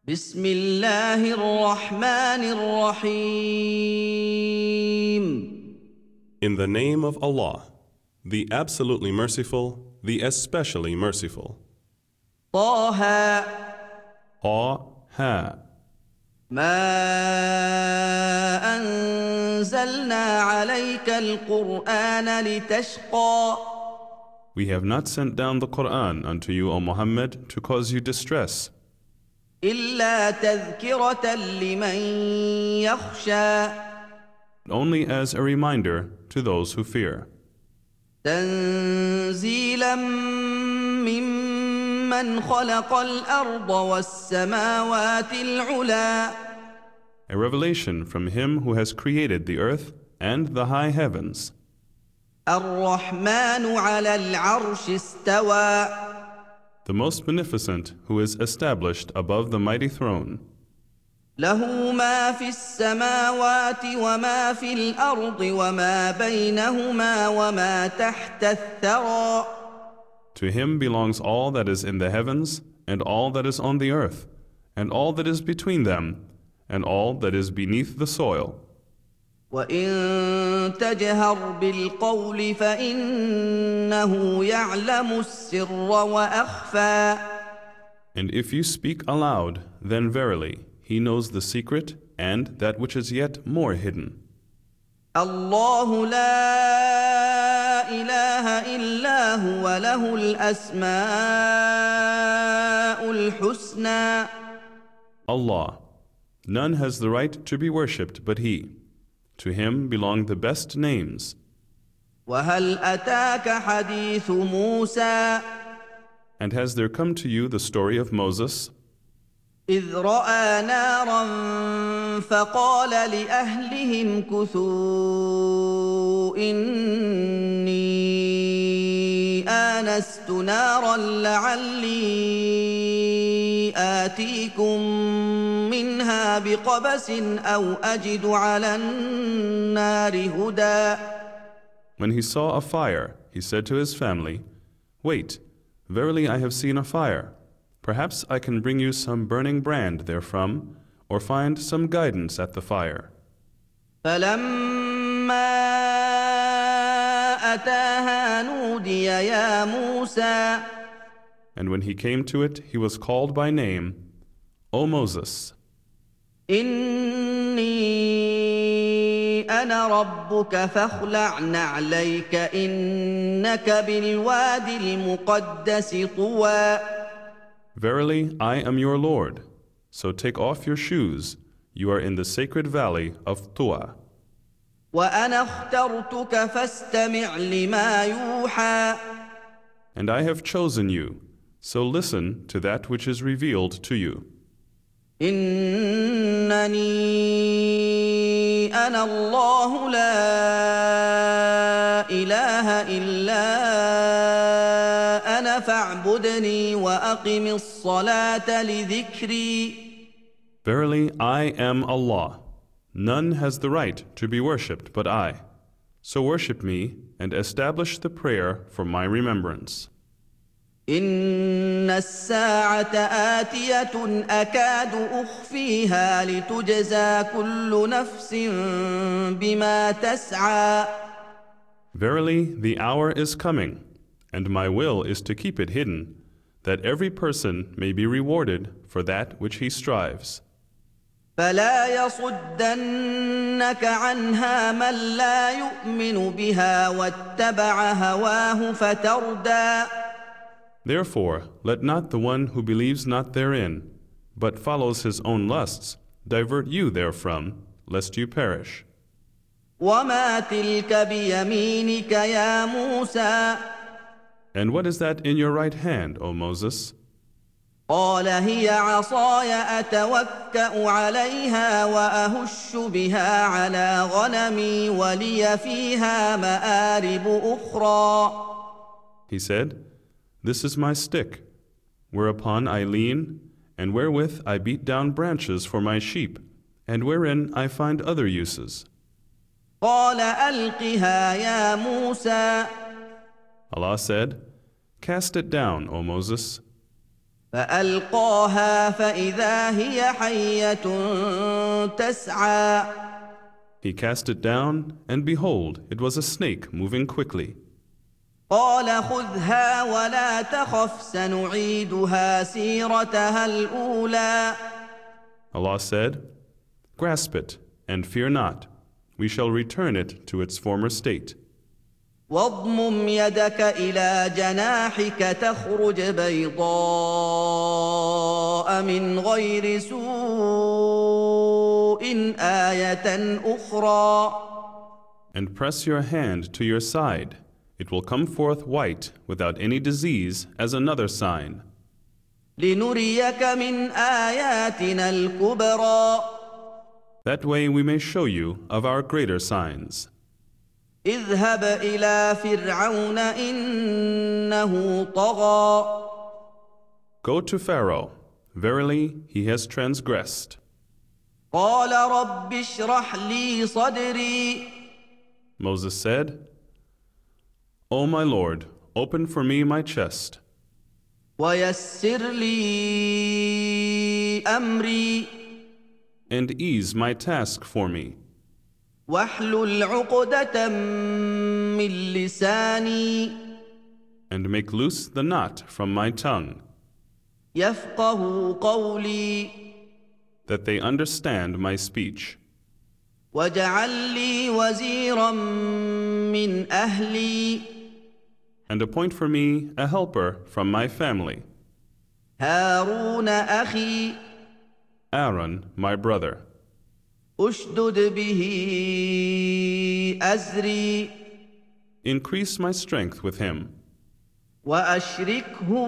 بسم الله الرحمن الرحيم. In the name of Allah, the absolutely merciful, the especially merciful. طه Ha. ما أنزلنا عليك القرآن لتشقى We have not sent down the Quran unto you, O Muhammad, to cause you distress, إلا تذكرة لمن يخشى only as a reminder to those who fear. تنزيلا ممن خلق الأرض والسماوات العلى A revelation from Him who has created the earth and the high heavens. الرحمن على العرش استوى The most beneficent who is established above the mighty throne. له ما في السماوات وما في الأرض وما بينهما وما تحت الثرى To Him belongs all that is in the heavens and all that is on the earth and all that is between them and all that is beneath the soil. وإن تجهر بالقول فإنه يعلم السر وأخفى And if you speak aloud, then verily He knows the secret and that which is yet more hidden. الله لا إله إلا هو له الأسماء الحسنى Allah, none has the right to be worshipped but He. To Him belong the best names. وهل أتاك حديث موسى And has there come to you the story of Moses, إذ رأى نارا فقال لأهلهم كثوا إني آنست نارا لعلي آتيكم منها بقبس أو أجد على النار هدى When he saw a fire, he said to his family, Wait, verily I have seen a fire. Perhaps I can bring you some burning brand therefrom, or find some guidance at the fire. فلما أتاها نودي يا موسى And when he came to it, he was called by name, O Moses, إني أنا ربك فاخلع نعليك إنك بالواد المقدس طوى Verily I am your Lord. So take off your shoes. You are in the sacred valley of Tuwa. وأنا اخترتك فاستمع لما يوحى And I have chosen you. So listen to that which is revealed to you. إنني أنا الله لا إله إلا أنا فاعبدني وأقم الصلاة لذكري Verily I am Allah. None has the right to be worshipped but I. So worship me and establish the prayer for my remembrance. إن الساعة آتية أكاد أخفيها لتجزى كل نفس بما تسعى Verily the hour is coming, and my will is to keep it hidden, that every person may be rewarded for that which he strives. فلا يصدنك عنها من لا يؤمن بها واتبع هواه فتردى Therefore, let not the one who believes not therein, but follows his own lusts, divert you therefrom, lest you perish. وما تلك بيمينك يا موسى And what is that in your right hand, O Moses? قال هي عصاي أتوكأ عليها وأهش بها على غنمي ولي فيها مآرب أخرى He said, This is my stick, whereupon I lean, and wherewith I beat down branches for my sheep, and wherein I find other uses. قال ألقها يا موسى Allah said, Cast it down, O Moses. فألقاها فإذا هي حية تسعى He cast it down, and behold, it was a snake moving quickly. قال خذها ولا تخف سنعيدها سيرتها الأولى Allah said, Grasp it, and fear not. We shall return it to its former state. واضمم يدك إلى جناحك تخرج بيضاء من غير سوء آية أخرى And press your hand to your side. It will come forth white without any disease as another sign. لنريك من آياتنا الكبرى That way we may show you of our greater signs. اذهب إلى فرعون إنه طغى Go to Pharaoh. Verily, he has transgressed. قال رب اشرح لي صدري Moses said, O my Lord, open for me my chest, ويسر لي أمري and ease my task for me, واحلل عقدة من لساني and make loose the knot from my tongue, يفقه قولي that they understand my speech. واجعل لي وزيرا من أهلي And appoint for me a helper from my family, هارون أخي Aaron, my brother. أشدد به أزري Increase my strength with him, وأشركه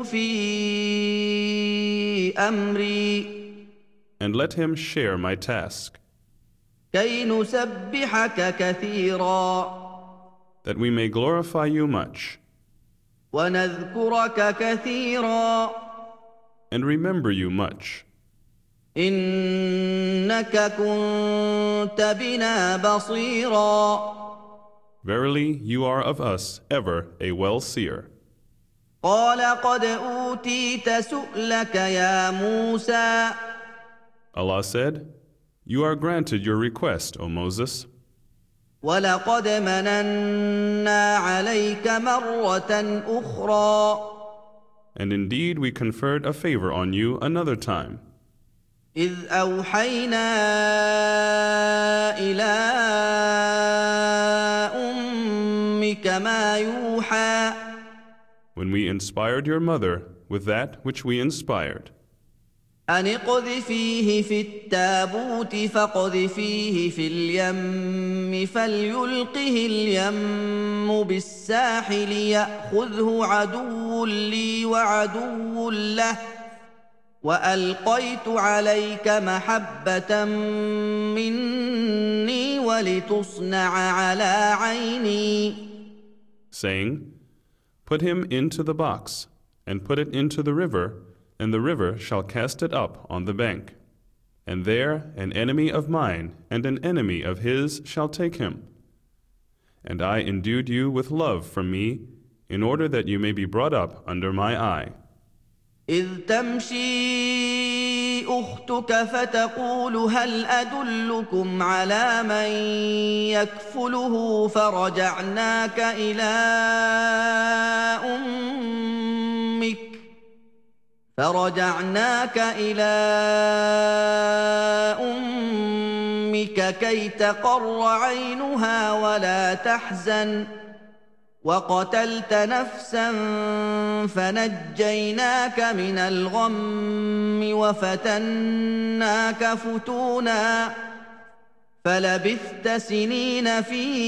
في أمري and let him share my task, كي نسبحك كثيرا that we may glorify you much, ونذكرك كثيرا and remember you much. إنك كنت بنا بصيرا Verily, you are of us ever a well-seer. قال قد أوتيت سؤلك يا موسى Allah said, You are granted your request, O Moses, ولقد مننا عليك مرة أخرى and indeed we conferred a favor on you another time, إذ أوحينا إلى أمك ما يوحى when we inspired your mother with that which we inspired. أن اقذفيه في التابوت فاقذفيه في اليم فليلقه اليم بالساحل يأخذه عدو لي وعدو له وألقيت عليك محبة مني ولتصنع على عيني saying, Put him into the box, and put it into the river, and the river shall cast it up on the bank. And there an enemy of mine and an enemy of his shall take him. And I endued you with love from me, in order that you may be brought up under my eye. إذ تمشي أختك فتقول هل أدلكم على من يكفله فرجعناك إلى أمك كي تقر عينها ولا تحزن وقتلت نفسا فنجيناك من الغم وفتناك فتونا فلبثت سنين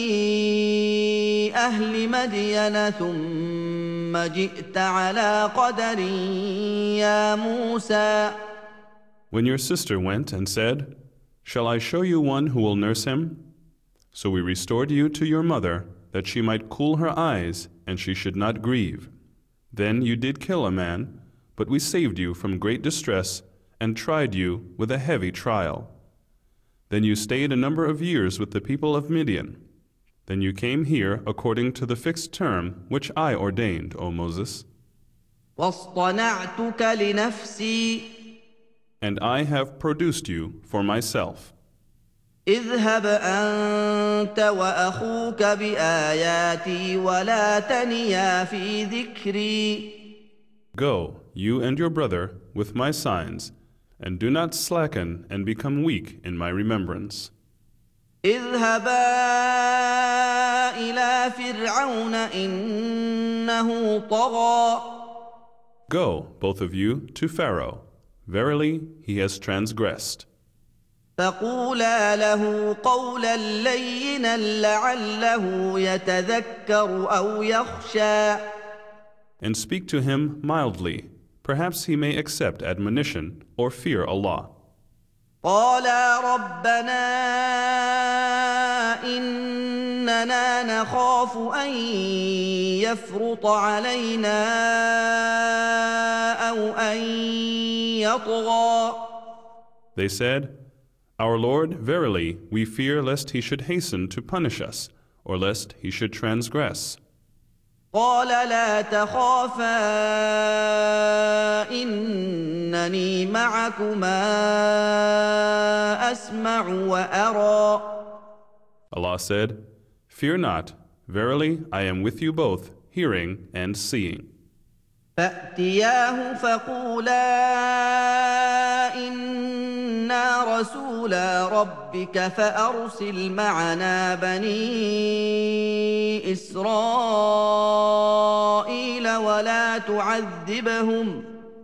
في أهل مدين ثم جئت على قدر يا موسى. When your sister went and said, Shall I show you one who will nurse him? So we restored you to your mother, that she might cool her eyes and she should not grieve. Then you did kill a man, but we saved you from great distress and tried you with a heavy trial. Then you stayed a number of years with the people of Midian. Then you came here according to the fixed term which I ordained, O Moses. واصطنعتك لنفسي And I have produced you for myself. اذهب أنت وأخوك بآياتي ولا تنيا في ذكري Go, you and your brother, with my signs, and do not slacken and become weak in my remembrance. اذهبا إلى فرعون إنه طغى Go, both of you, to Pharaoh. Verily, he has transgressed. فقولا له قولا لينا لعله يتذكر أو يخشى And speak to him mildly. Perhaps he may accept admonition or fear Allah. قالا ربنا إننا نخاف أن يفرط علينا أو أن يطغى They said, Our Lord, verily, we fear lest he should hasten to punish us, or lest he should transgress. قال لا تخافا إنني معكما أسمع وأرى Allah said, Fear not, verily, I am with you both, hearing and seeing. فأتياه فقولا إنا رسولا ربك فأرسل معنا بني إسرائيل ولا تعذبهم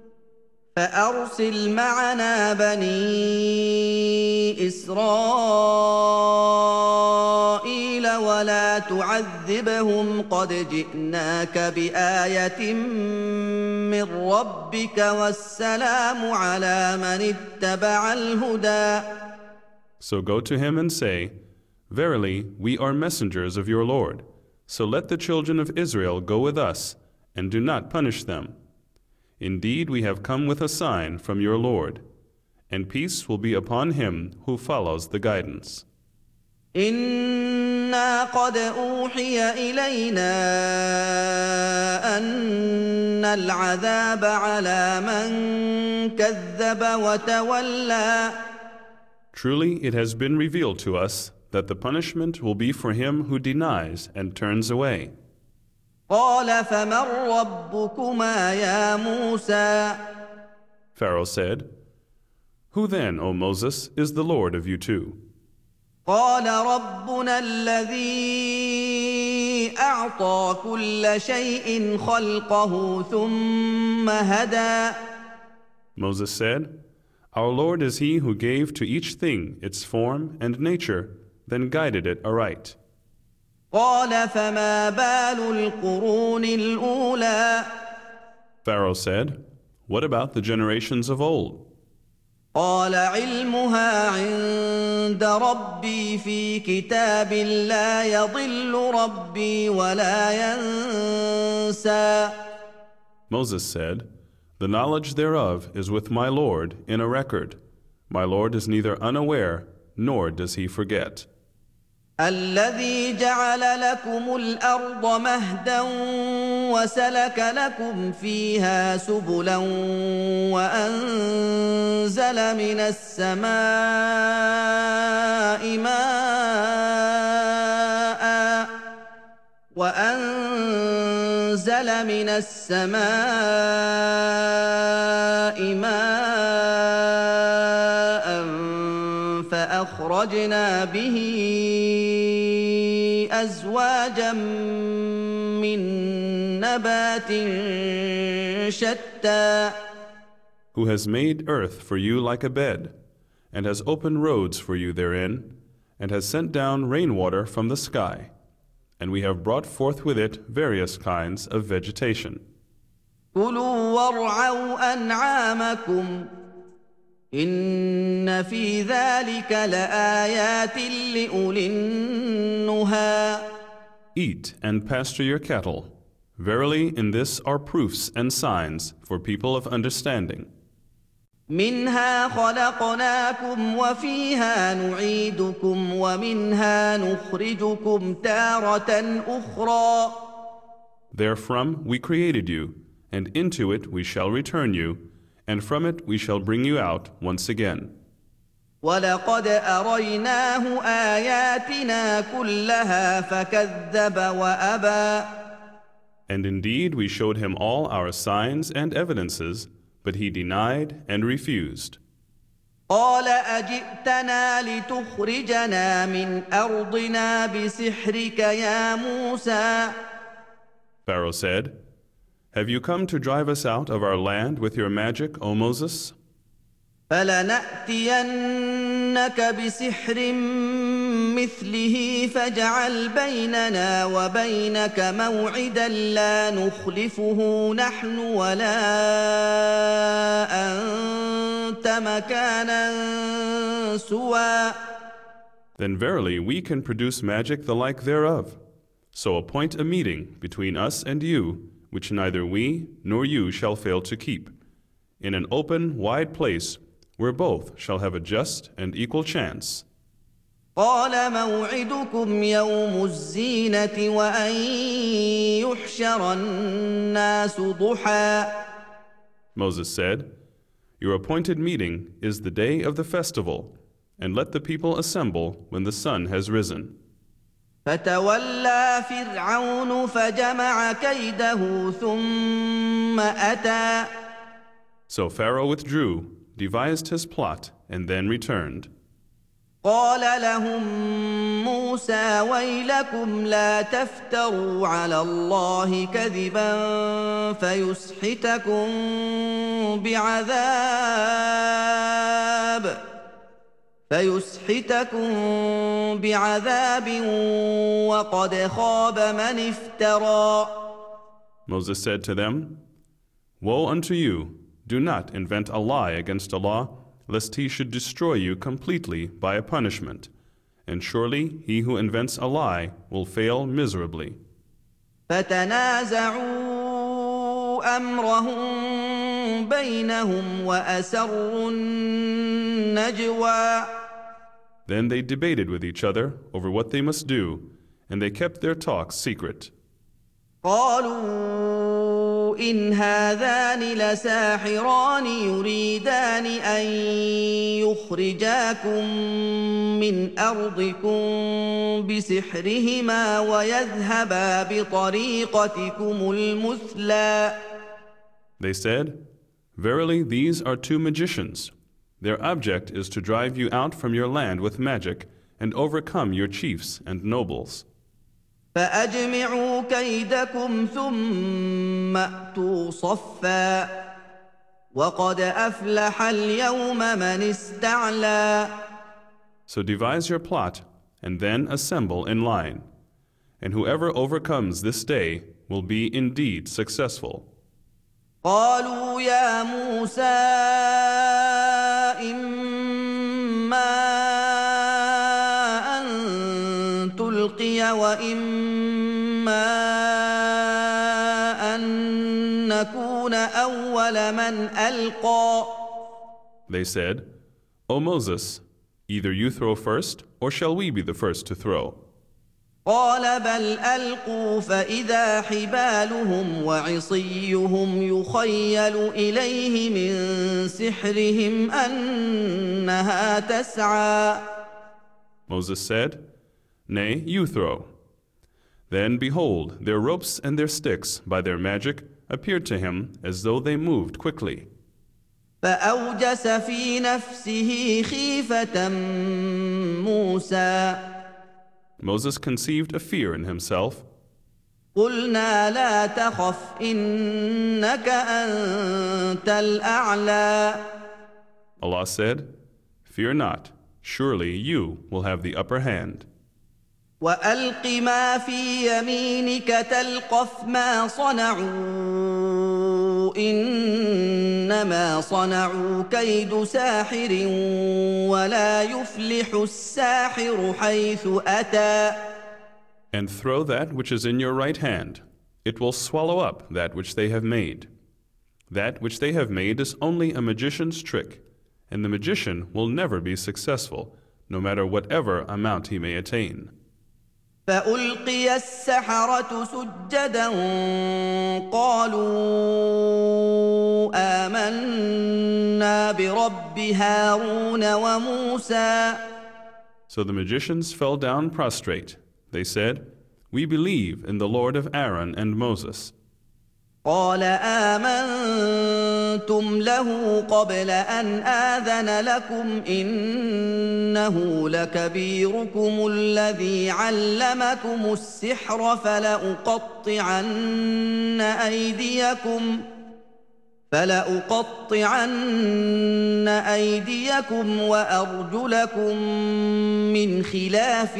قد جئناك بآية من ربك والسلام على من اتبع الهدى So go to him and say, Verily, we are messengers of your Lord. So let the children of Israel go with us, and do not punish them. Indeed, we have come with a sign from your Lord, and peace will be upon him who follows the guidance. إنا قد أوحي إلينا أن العذاب على من كذب وتولى Truly, it has been revealed to us that the punishment will be for him who denies and turns away. قال فمن ربكما يا موسى Pharaoh said, Who then, O Moses, is the Lord of you two? قال ربنا الذي أعطى كل شيء خلقه ثم هدى Moses said, Our Lord is he who gave to each thing its form and nature, then guided it aright. قال فما بال القرون الأولى Pharaoh said, What about the generations of old? قال علمها عند ربي في كتاب لا يضل ربي ولا ينسى Moses said, The knowledge thereof is with my Lord in a record. My Lord is neither unaware, nor does he forget. الذي جعل لكم الأرض مهدا وسلك لكم فيها سبلا وأنزل من السماء ماء فأخرجنا به أزواجا من نبات شتى Who has made earth for you like a bed, and has opened roads for you therein, and has sent down rainwater from the sky, and we have brought forth with it various kinds of vegetation. كلوا وارعوا أنعامكم إن في ذلك لآيات لأولي النهى Eat and pasture your cattle. Verily, in this are proofs and signs for people of understanding. منها خلقناكم وفيها نعيدكم ومنها نخرجكم تارة أخرى Therefrom we created you, and into it we shall return you, and from it we shall bring you out once again. ولقد أريناه آياتنا كلها فكذب وأبى. And indeed we showed him all our signs and evidences, but he denied and refused. قال أجئتنا لتخرجنا من أرضنا بسحرك يا موسى. Pharaoh said, Have you come to drive us out of our land with your magic, O Moses? فلنأتينك بسحر مثله فاجعل بيننا وبينك موعدا لا نخلفه نحن ولا أنت مكانا سوى. Then verily we can produce magic the like thereof. So appoint a meeting between us and you, which neither we nor you shall fail to keep, in an open, wide place, where both shall have a just and equal chance. قال موعدكم يوم الزينة وأن يحشر الناس ضحى. Moses said, Your appointed meeting is the day of the festival, and let the people assemble when the sun has risen. فتولى فرعون فجمع كيده ثم أتى. So Pharaoh withdrew, devised his plot, and then returned. قال لهم موسى ويلكم لا تفتروا على الله كذبا فيسحتكم بعذاب وقد خاب من افترى. Moses said to them, Woe unto you! Do not invent a lie against Allah, lest he should destroy you completely by a punishment. And surely he who invents a lie will fail miserably. فتنازعوا أمرهم بينهم وأسروا النجوى. Then they debated with each other over what they must do, and they kept their talk secret. قالوا إن هذان لساحران يريدان أن يخرجاكم من أرضكم بسحرهما ويذهبا بطريقتكم المثلى. They said, Verily these are two magicians. Their object is to drive you out from your land with magic and overcome your chiefs and nobles. فأجمعوا كيدكم ثم أتوا صفا وقد أفلح اليوم من استعلى. So devise your plot and then assemble in line. And whoever overcomes this day will be indeed successful. قالوا يا موسى إما أن تلقي وإما أن نكون أول من ألقى. They said, O Moses, either you throw first, or shall we be the first to throw? قال بل ألقوا فإذا حبالهم وعصيهم يخيل إليه من سحرهم أنها تسعى. Moses said, Nay, you throw. Then behold, their ropes and their sticks by their magic appeared to him as though they moved quickly. فأوجس في نفسه خيفة موسى. Moses conceived a fear in himself. قلنا لا تخف إنك أنت الأعلى. Allah said, Fear not, surely you will have the upper hand. وألق ما في يمينك تلقف ما صنعوا إنما صنعوا كيد ساحر ولا يفلح الساحر حيث أتى. And throw that which is in your right hand. It will swallow up that which they have made. That which they have made is only a magician's trick, and the magician will never be successful, no matter whatever amount he may attain. فألقي السحرة سجدا قالوا آمنا برب هارون وموسى. So the magicians fell down prostrate. They said, "We believe in the Lord of Aaron and Moses." قال آمنتم له قبل أن آذن لكم إنه لكبيركم الذي علمكم السحر فلأقطعن أيديكم وأرجلكم من خلاف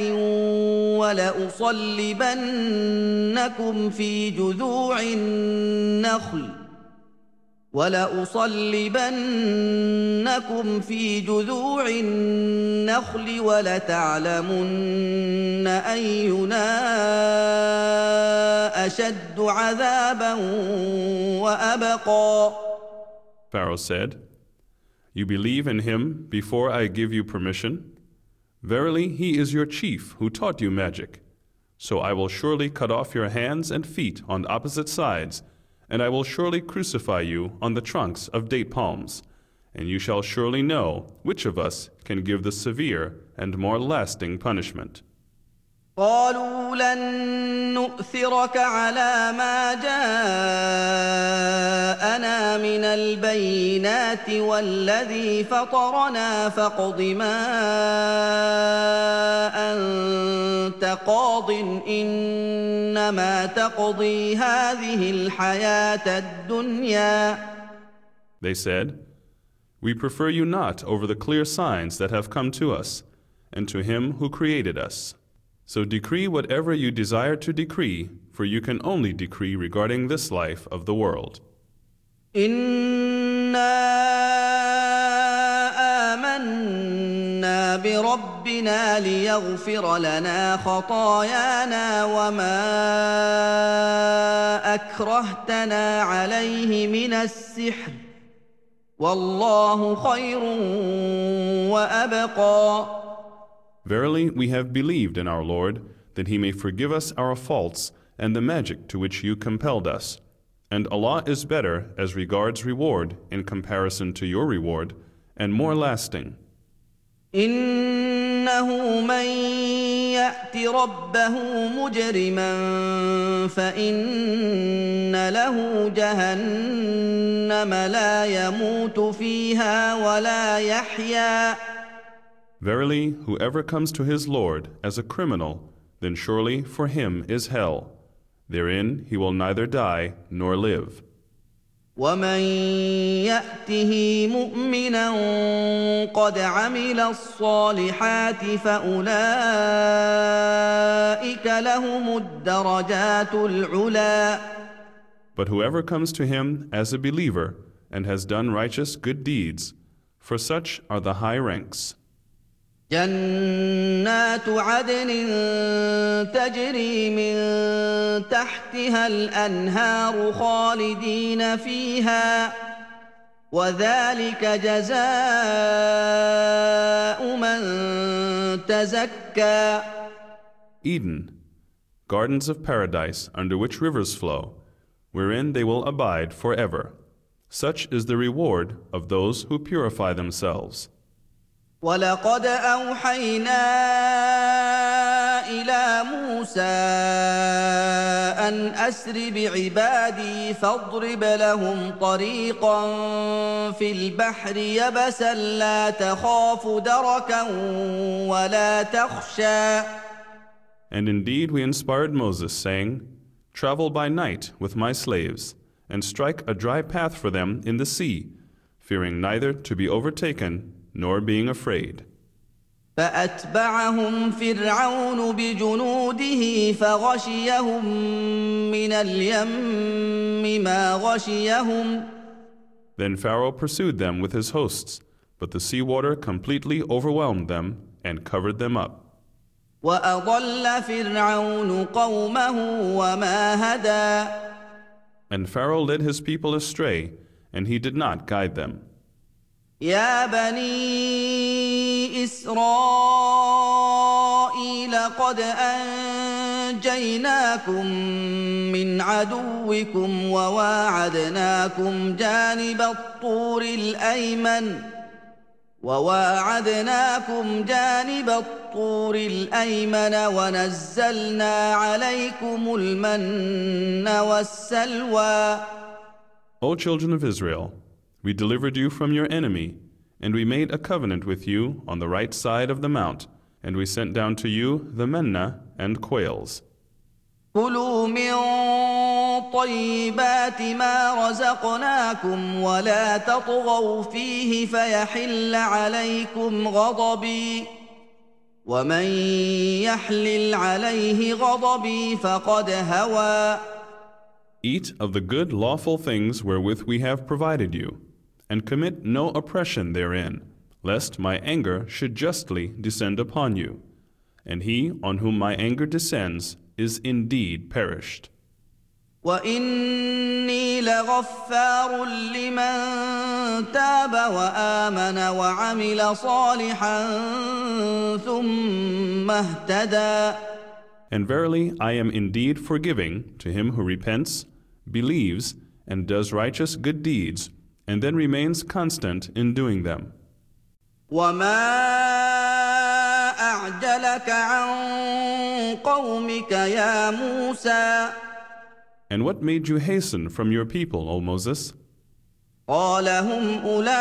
ولأصلبنكم في جذوع النخل ولتعلمن أينا أشد عذابا وأبقى. Pharaoh said, "You believe in him before I give you permission? Verily, he is your chief who taught you magic. So I will surely cut off your hands and feet on opposite sides, and I will surely crucify you on the trunks of date palms, and you shall surely know which of us can give the severe and more lasting punishment." قالوا لن نؤثرك على ما جاءنا من البينات والذي فطرنا فاقض ما أنت قاض إنما تقضي هذه الحياة الدنيا. They said, "We prefer you not over the clear signs that have come to us, and to him who created us. So decree whatever you desire to decree, for you can only decree regarding this life of the world." إنا آمنا بربنا ليغفر لنا خطايانا وما أكرهتنا عليه من السحر والله خير وأبقى. Verily, we have believed in our Lord, that he may forgive us our faults and the magic to which you compelled us. And Allah is better as regards reward in comparison to your reward, and more lasting. إنه من يأت ربه مجرما فإن له جهنم لا يموت فيها ولا يحيا. Verily, whoever comes to his Lord as a criminal, then surely for him is hell. Therein he will neither die nor live. ومن يأته مؤمنا قد عمل الصالحات فأولئك لهم الدرجات العلى. But whoever comes to him as a believer and has done righteous good deeds, for such are the high ranks. جنات عدن تجري من تحتها الأنهار خالدين فيها وذلك جزاء من تزكى. Eden, gardens of paradise under which rivers flow, wherein they will abide forever. Such is the reward of those who purify themselves. ولقد أوحينا إلى موسى أن أسر بعبادي فاضرب لهم طريقا في البحر يبسا لا تخاف دركا ولا تخشى. And indeed we inspired Moses, saying, "Travel by night with my slaves, and strike a dry path for them in the sea, fearing neither to be overtaken nor being afraid." فأتبعهم فرعون بجنوده فغشيهم من اليم ما غشيهم. Then Pharaoh pursued them with his hosts, but the sea water completely overwhelmed them and covered them up. وأضل فرعون قومه وما هدى. And Pharaoh led his people astray, and he did not guide them. يا بني إسرائيل قد نجيناكم من عدوكم وواعدناكم جانب الطور الأيمن ونزلنا عليكم المن والسلوى. O children of Israel, we delivered you from your enemy, and we made a covenant with you on the right side of the mount, and we sent down to you the manna and quails. كلوا من طيبات ما رزقناكم ولا تطغوا فيه فيحل عليكم غضبي ومن يحلل عليه غضبي فقد هوى. Eat of the good lawful things wherewith we have provided you, and commit no oppression therein, lest my anger should justly descend upon you. And he on whom my anger descends is indeed perished. وإني لغفار لمن تاب وآمن وعمل صالحا ثم اهتدى. And verily I am indeed forgiving to him who repents, believes, and does righteous good deeds, and then remains constant in doing them. وما أعجلك عن قومك يا موسى. And what made you hasten from your people, O Moses? قال هم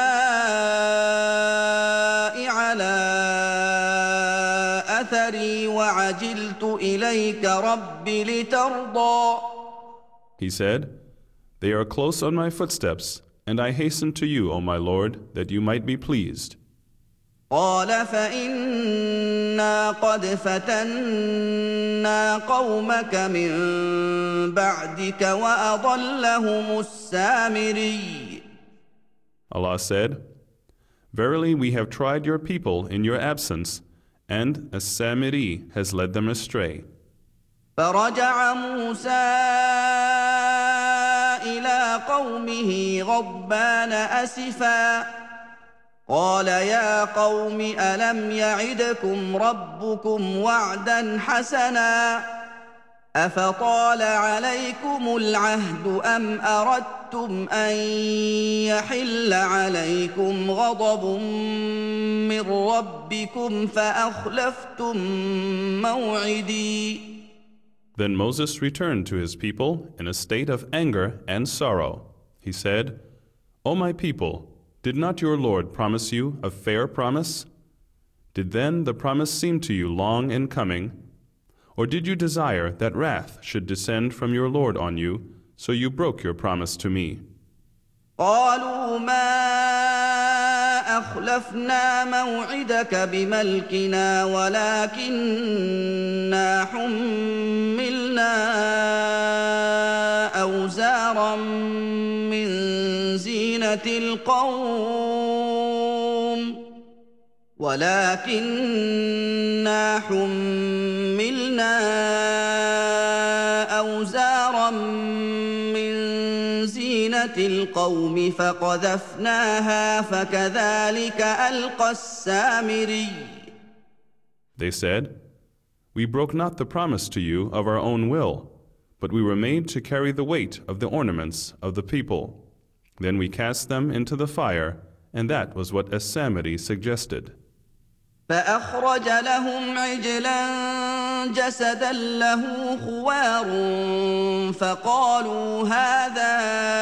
أولئك على أثري وعجلت إليك رب لترضى. He said, They are close on my footsteps, and I hasten to you, O my Lord, that you might be pleased. قال فإنا قد فتنا قومك من بعدك وأضلهم السامري. Allah said, Verily we have tried your people in your absence, and As-Samiri has led them astray. فرجع موسى إلى قومه غضبان أسفا قال يا قوم ألم يعدكم ربكم وعدا حسنا أفطال عليكم العهد أم أردتم أن يحل عليكم غضب من ربكم فأخلفتم موعدي. Then Moses returned to his people in a state of anger and sorrow. He said, O my people, did not your Lord promise you a fair promise? Did then the promise seem to you long in coming? Or did you desire that wrath should descend from your Lord on you, so you broke your promise to me? قالوا ما أخلفنا موعدك بملكنا ولكننا حملنا أوزارا من زينة القوم فقذفناها فكذلك ألقى السامري. They said, We broke not the promise to you of our own will, but we were made to carry the weight of the ornaments of the people. Then we cast them into the fire, and that was what As-Samiri suggested. فأخرج لهم عجلا جسدا له خوار فقالوا هذا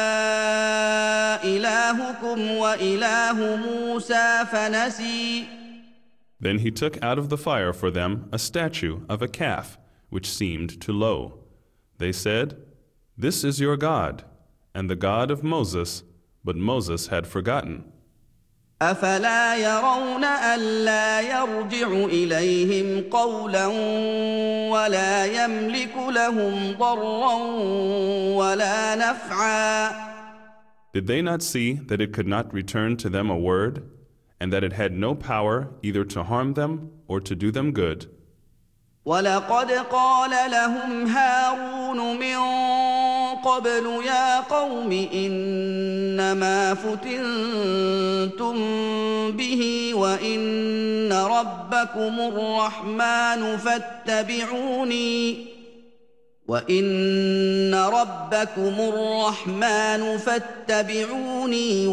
إلهكم وإله موسى فنسي. Then he took out of the fire for them a statue of a calf, which seemed to low. They said, This is your God, and the God of Moses, but Moses had forgotten. أفلا يرون ألا يرجع إليهم قولا ولا يملك لهم ضرا ولا نفعا. Did they not see that it could not return to them a word, and that it had no power either to harm them or to do them good? ولقد قال لهم هارون من قبل يا قوم إنما فتنتم به وإن ربكم الرحمن فاتبعوني وَإِنَّ رَبَّكُمُ الرَّحْمَنُ فَاتَّبِعُونِي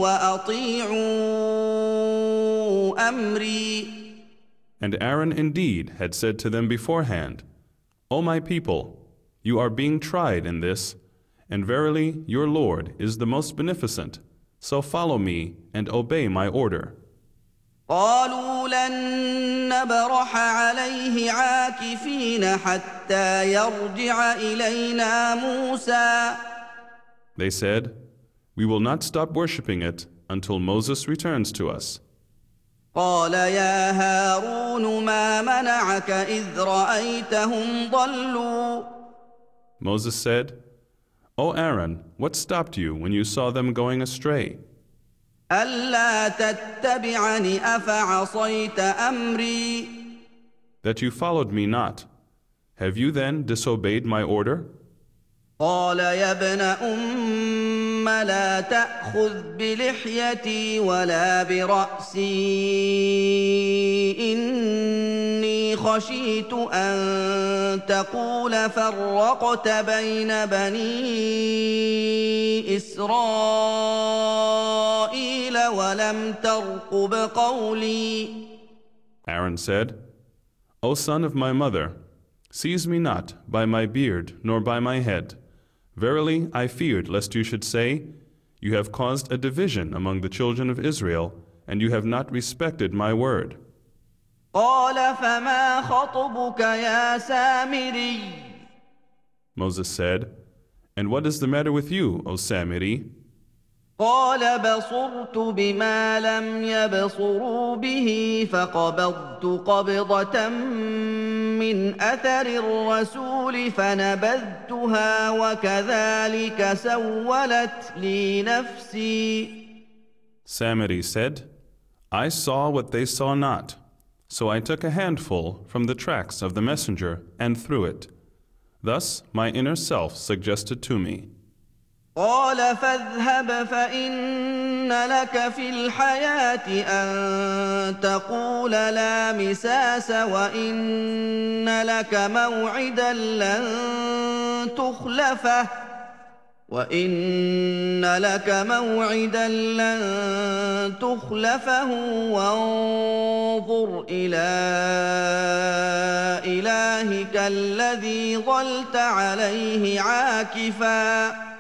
وَأَطِيعُوا أَمْرِي. And Aaron indeed had said to them beforehand, O my people, you are being tried in this, and verily your Lord is the most beneficent, so follow me and obey my order. قالوا لن نبرح عليه عاكفين حتى يرجع إلينا موسى. They said, We will not stop worshipping it until Moses returns to us. قال يا هارون ما منعك إذ رأيتهم ضلوا. Moses said, O Aaron, what stopped you when you saw them going astray? ألا تتبعني أفعصيت أمري. That you followed me not. Have you then disobeyed my order? قال يا ابن أم لا تأخذ بلحيتي ولا برأسي إني خشيت أن تقول فرقت بين بني إسرائيل ولم ترقب قولي. Aaron said, O son of my mother, seize me not by my beard nor by my head. Verily, I feared lest you should say, You have caused a division among the children of Israel, and you have not respected my word. قال فما خطبك يا سامري. Moses said, And what is the matter with you, O Samiri? قال بصرت بما لم يبصروا به فقبضت قبضة من أثر الرسول فنبذتها وكذلك سولت لي نفسي. Samiri said, I saw what they saw not, so I took a handful from the tracks of the messenger and threw it. Thus my inner self suggested to me. قال فاذهب فإن لك في الحياة أن تقول لا مساس وإن لك موعدا لن تخلفه وانظر إلى إلهك الذي ظلت عليه عاكفا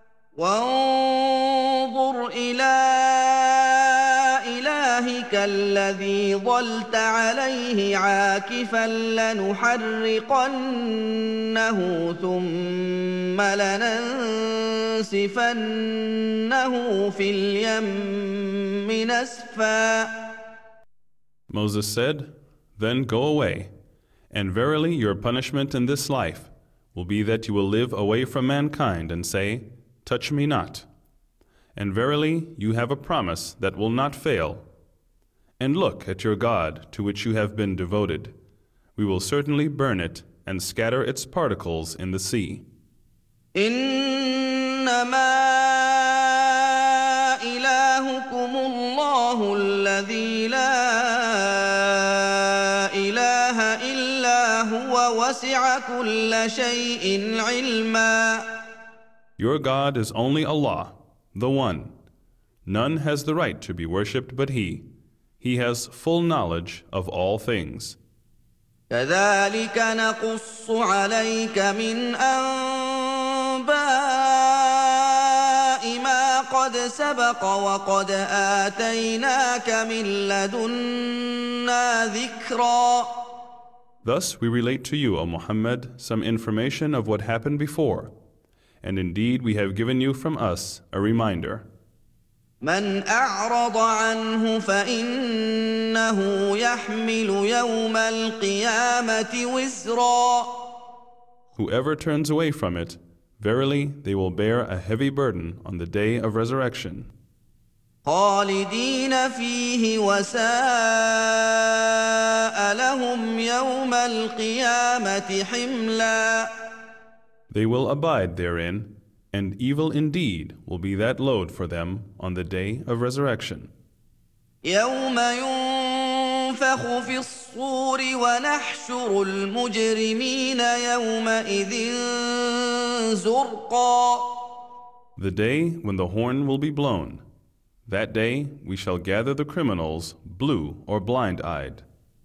لنحرقنه ثم لننسفنه في اليم نسفا. Moses said, Then go away, and verily your punishment in this life will be that you will live away from mankind and say, Touch me not. And verily you have a promise that will not fail. And look at your God to which you have been devoted. We will certainly burn it and scatter its particles in the sea. إنما إلهكم الله الذي لا إله إلا هو وسع كل شيء علما. Your God is only Allah, the One. None has the right to be worshipped but He. He has full knowledge of all things. كذلك نقص عليك من أنباء ما قد سبق وقد آتيناك من لدنا ذكرا. Thus we relate to you, O Muhammad, some information of what happened before, and indeed we have given you from us a reminder. من أعرض عنه فإنه يحمل يوم القيامة وزرا. Whoever turns away from it, verily they will bear a heavy burden on the day of resurrection. خالدين فيه وساء لهم يوم القيامة حملا. They will abide therein, and evil indeed will be that load for them on the day of resurrection. يوم ينفخ في الصور ونحشر المجرمين يومئذ زرقا. The day when the horn will be blown, that day we shall gather the criminals blue or blind-eyed.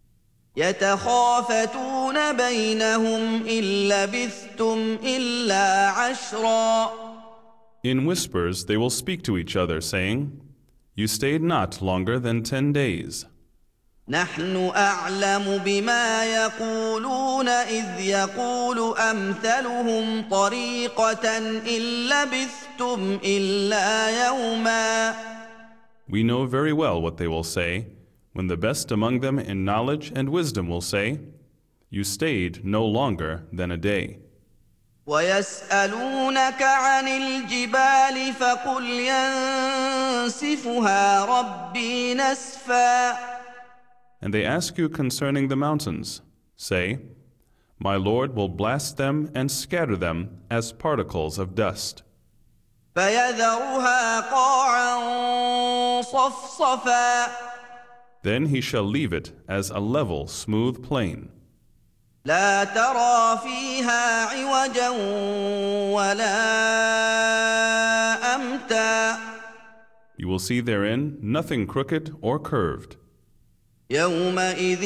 يتخافتون بينهم إن لبثتم إلا عشرا. In whispers they will speak to each other, saying, You stayed not longer than 10 days. نحن أعلم بما يقولون إذ يقول أمثلهم طريقة إن لبثتم إلا يوما. We know very well what they will say, when the best among them in knowledge and wisdom will say, You stayed no longer than a day. ويسألونك عن الجبال فقل ينسفها ربي نسفا. And they ask you concerning the mountains. Say, My Lord will blast them and scatter them as particles of dust. فيذرها قاعا صفصفا. Then he shall leave it as a level, smooth plain. لا ترى فيها عوجا ولا أمتا. You will see therein nothing crooked or curved. يومئذ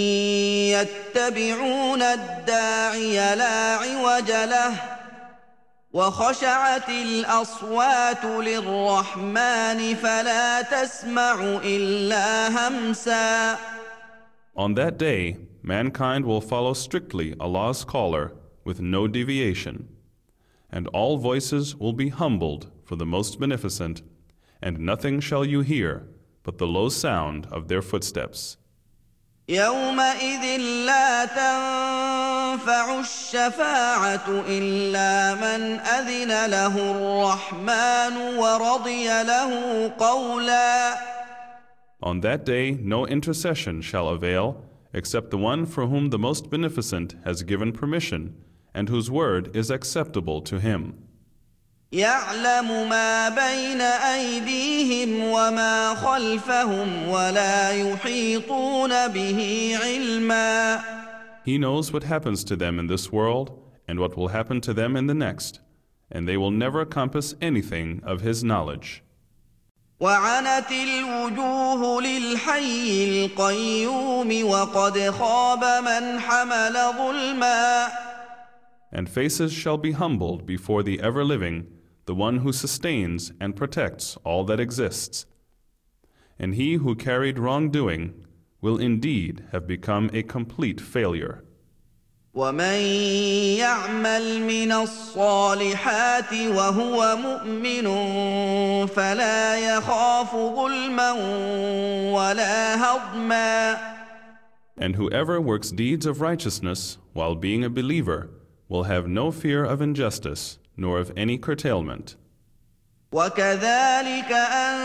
يتبعون الداعي لا عوج له وخشعت الأصوات للرحمن فلا تسمع إلا همسا. On that day, mankind will follow strictly Allah's caller with no deviation, and all voices will be humbled for the Most Beneficent, and nothing shall you hear but the low sound of their footsteps. يومئذ لا تنفع الشفاعة إلا من أذن له الرحمن ورضي له قولا. On that day, no intercession shall avail except the one for whom the Most Beneficent has given permission and whose word is acceptable to him. يعلم ما بين أيديهم وما خلفهم ولا يحيطون به علما. He knows what happens to them in this world and what will happen to them in the next, and they will never compass anything of his knowledge. وعنت الوجوه للحي القيوم وقد خاب من حمل ظلما. And faces shall be humbled before the ever-living, the one who sustains and protects all that exists. And he who carried wrongdoing will indeed have become a complete failure. ومن يعمل من الصالحات وهو مؤمن فلا يخاف ظلما ولا هضما. And whoever works deeds of righteousness while being a believer will have no fear of injustice nor of any curtailment. وكذلك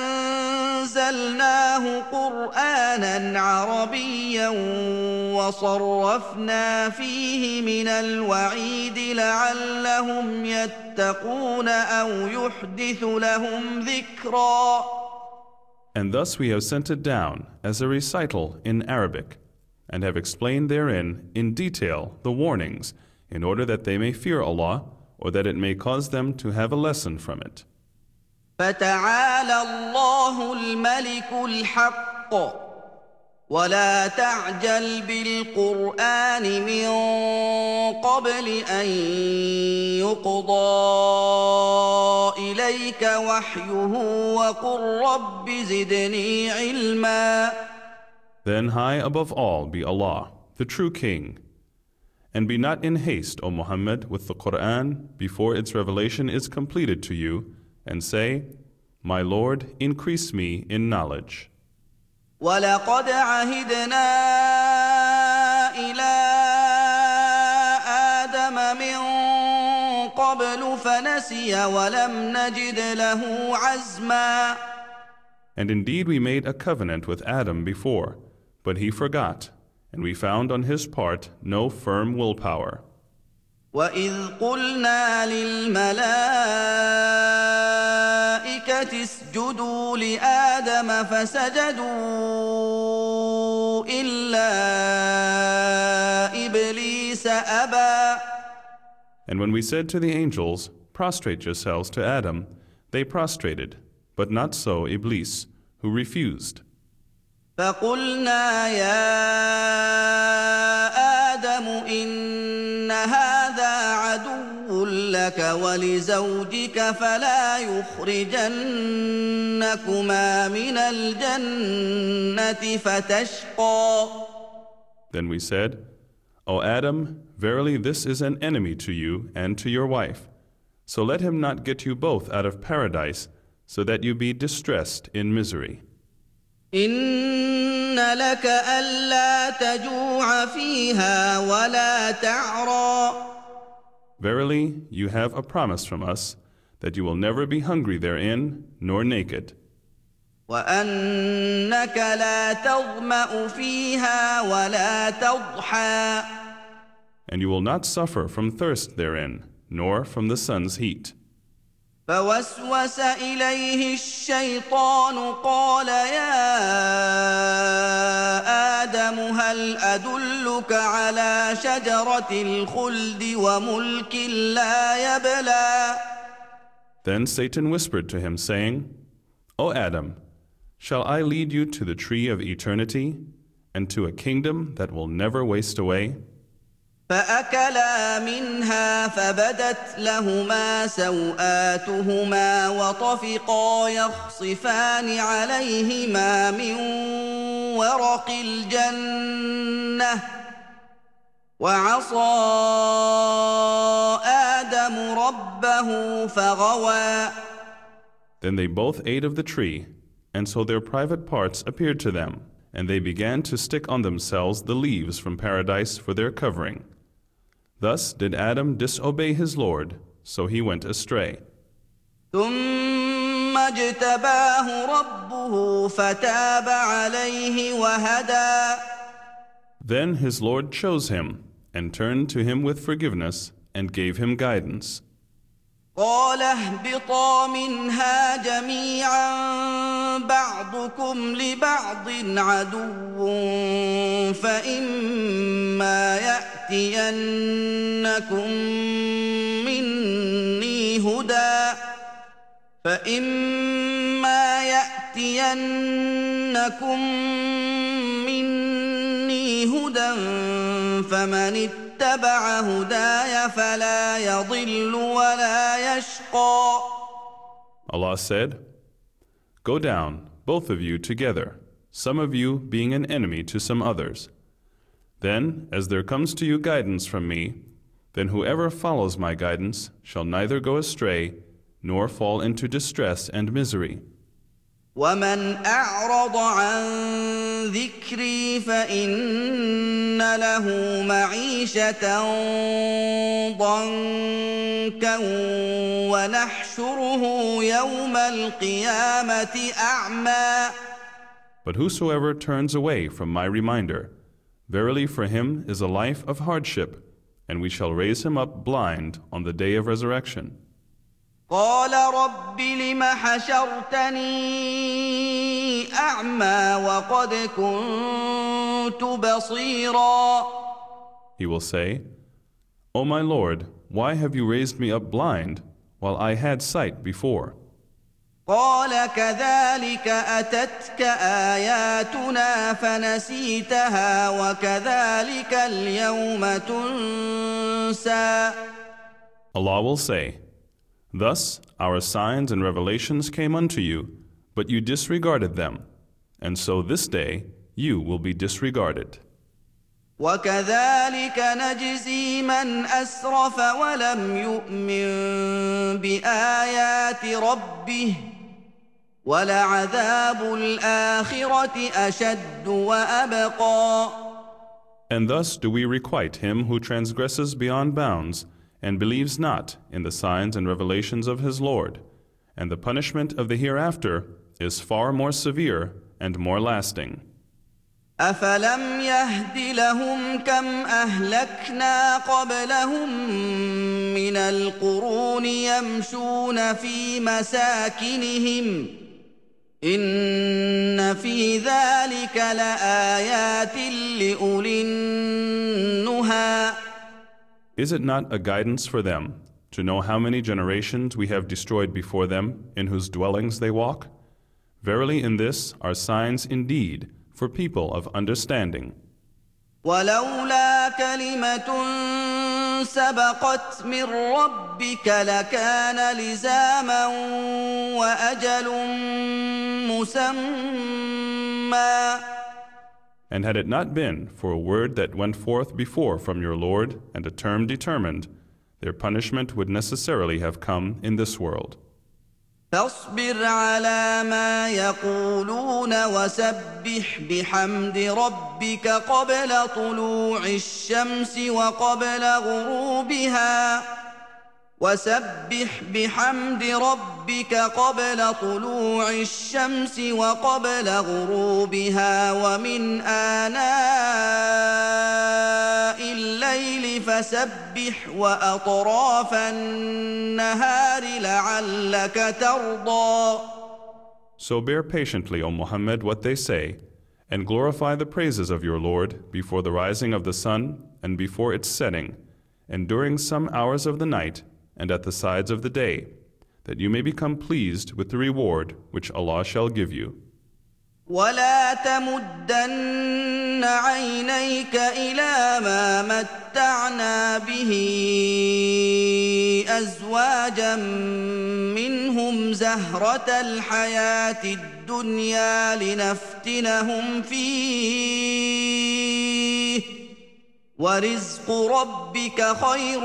أنزلناه قرآنا عربيا وصرفنا فيه من الوعيد لعلهم يتقون أو يحدث لهم ذكرا. And thus we have sent it down as a recital in Arabic, and have explained therein in detail the warnings, in order that they may fear Allah, or that it may cause them to have a lesson from it. فتعالى الله الملك الحق ولا تعجل بالقرآن من قبل أن يقضى إليك وحيه وقل رب زدني علما. Then high above all be Allah, the true King. And be not in haste, O Muhammad, with the Qur'an before its revelation is completed to you, and say, My Lord, increase me in knowledge. وَلَقَدْ عَهِدْنَا إِلَىٰ آدَمَ مِن قَبْلُ فَنَسِيَ وَلَمْ نَجِدْ لَهُ عَزْمًا. And indeed we made a covenant with Adam before, but he forgot, and we found on his part no firm willpower. وَإِذْ قُلْنَا لِلْمَلَائِكَةِ اسْجُدُوا لِآدَمَ فَسَجَدُوا إِلَّا إبليس أبى. And when we said to the angels, prostrate yourselves to Adam, they prostrated, but not so Iblis, who refused. فقلنا يا آدم إن هذا عدو لك ولزوجك فلا يخرجنكما من الجنة فتشقى. Then we said, O Adam, verily this is an enemy to you and to your wife. So let him not get you both out of paradise, so that you be distressed in misery. إن لك ألا تجوع فيها ولا تعرى. Verily, you have a promise from us that you will never be hungry therein, nor naked. وأنك لا تظمأ فيها ولا تضحى. And you will not suffer from thirst therein, nor from the sun's heat. فوسوس إليه الشيطان قال يا آدم هل أدلك على شجرة الخلد وملك لا يبلى. Then Satan whispered to him, saying, O Adam, shall I lead you to the tree of eternity, and to a kingdom that will never waste away? فأكلا منها فبدت لهما سوآتهما وطفقا يخصفان عليهما من ورق الجنة وعصى آدم ربه فغوى. Then they both ate of the tree, and so their private parts appeared to them, and they began to stick on themselves the leaves from paradise for their covering. Thus did Adam disobey his Lord, so he went astray. ثم اجتباه ربه فتاب عليه وهدى. Then his Lord chose him, and turned to him with forgiveness, and gave him guidance. قال اهبطا منها جميعا بعضكم لبعض عدو فإما يأتينكم مني هدى فمن اتبع هداي فلا يضل ولا يشقى. Allah said, Go down, both of you together, some of you being an enemy to some others. Then, as there comes to you guidance from me, then whoever follows my guidance shall neither go astray nor fall into distress and misery. ومن أعرض عن ذكري فإن له معيشة ضنكا ونحشره يوم القيامة أعمى. But whosoever turns away from my reminder, verily for him is a life of hardship, and we shall raise him up blind on the day of resurrection. قال رب لم حشرتني أعمى وقد كنت بصيرا. He will say, O my Lord, why have you raised me up blind while I had sight before? قال كذلك أتتك آياتنا فنسيتها وكذلك اليوم تنسى. Allah will say, Thus our signs and revelations came unto you, but you disregarded them, and so this day you will be disregarded. وكذلك نجزي من أسرف ولم يؤمن بآيات ربه ولعذاب الآخرة أشد وأبقى. And thus do we requite him who transgresses beyond bounds and believes not in the signs and revelations of his Lord, and the punishment of the hereafter is far more severe and more lasting. أفلم يهد لهم كم أهلكنا قبلهم من القرون يمشون في مساكنهم إن في ذلك لآيات لأولي النهى. Is it not a guidance for them to know how many generations we have destroyed before them in whose dwellings they walk? Verily in this are signs indeed for people of understanding. ولولا كلمة سبقت من ربك لكان لزاما وأجل مسمى. And had it not been for a word that went forth before from your Lord and a term determined, their punishment would necessarily have come in this world. فاصبر على ما يقولون وسبح بحمد ربك قبل طلوع الشمس وقبل غروبها وسبح بحمد ربك قبل طلوع الشمس وقبل غروبها ومن آناء الليل فسبح وأطراف النهار لعلك ترضى. So bear patiently, O Muhammad, what they say, and glorify the praises of your Lord before the rising of the sun and before its setting, and during some hours of the night, and at the sides of the day, that you may become pleased with the reward which Allah shall give you. ولا تمدن عينيك إلى ما متعنا به أزواجا منهم زهرة الحياة الدنيا لنفتنهم فيه ورزق ربك خير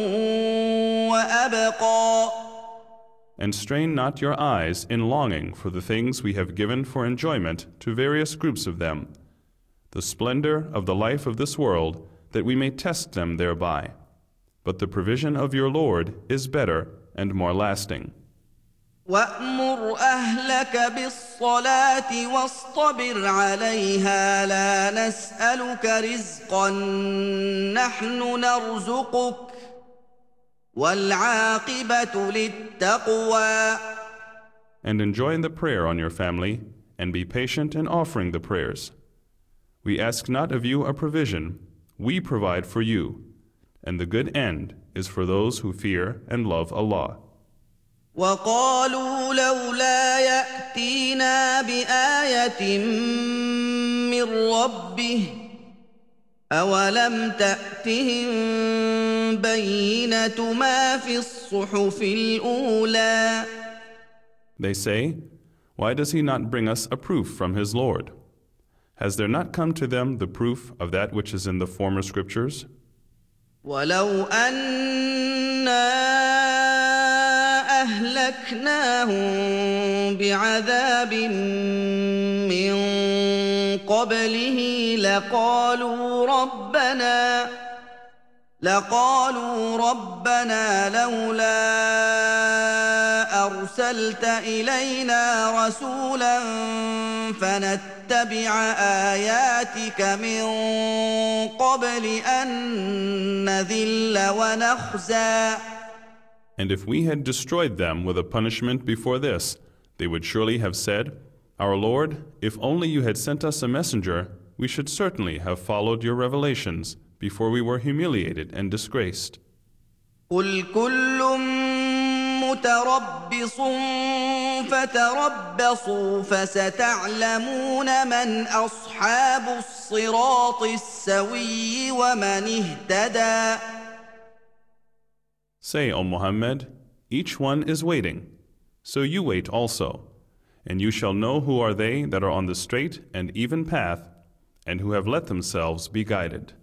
وأبقى. And strain not your eyes in longing for the things we have given for enjoyment to various groups of them, the splendor of the life of this world, that we may test them thereby. But the provision of your Lord is better and more lasting. وأمر أهلك بالصلاة واصطبر عليها لا نسألك رزقا نحن نرزقك وَالْعَاقِبَةُ لِلتَّقْوَى. And enjoin the prayer on your family, and be patient in offering the prayers. We ask not of you a provision, we provide for you, and the good end is for those who fear and love Allah. وَقَالُوا لَوْلَا يَأْتِينَا بِآيَةٍ مِّن رَّبِّهِ أَوَلَمْ تَأْتِهِم بَيِّنَةُ مَا فِي الصُّحُفِ الْأُولَى. They say, why does he not bring us a proof from his Lord? Has there not come to them the proof of that which is in the former scriptures? وَلَوْ أَنَّا أَهْلَكْنَاهُم بِعَذَابٍ مِّن قَبْلِهِ لقالوا ربنا لولا أرسلت إلينا رسولا فنتبع آياتك من قبل أن نذل ونخزى. And if we had destroyed them with a punishment before this, they would surely have said, Our Lord, if only you had sent us a messenger, we should certainly have followed your revelations before we were humiliated and disgraced. قُلْ كُلٌّ مُتَرَبِّصٌ فَتَرَبَّصُوا فَسَتَعْلَمُونَ مَنْ أَصْحَابُ الصِّرَاطِ السَّوِيِّ وَمَنِ اهْتَدَى. Say, O Muhammad, each one is waiting, so you wait also, and you shall know who are they that are on the straight and even path, and who have let themselves be guided.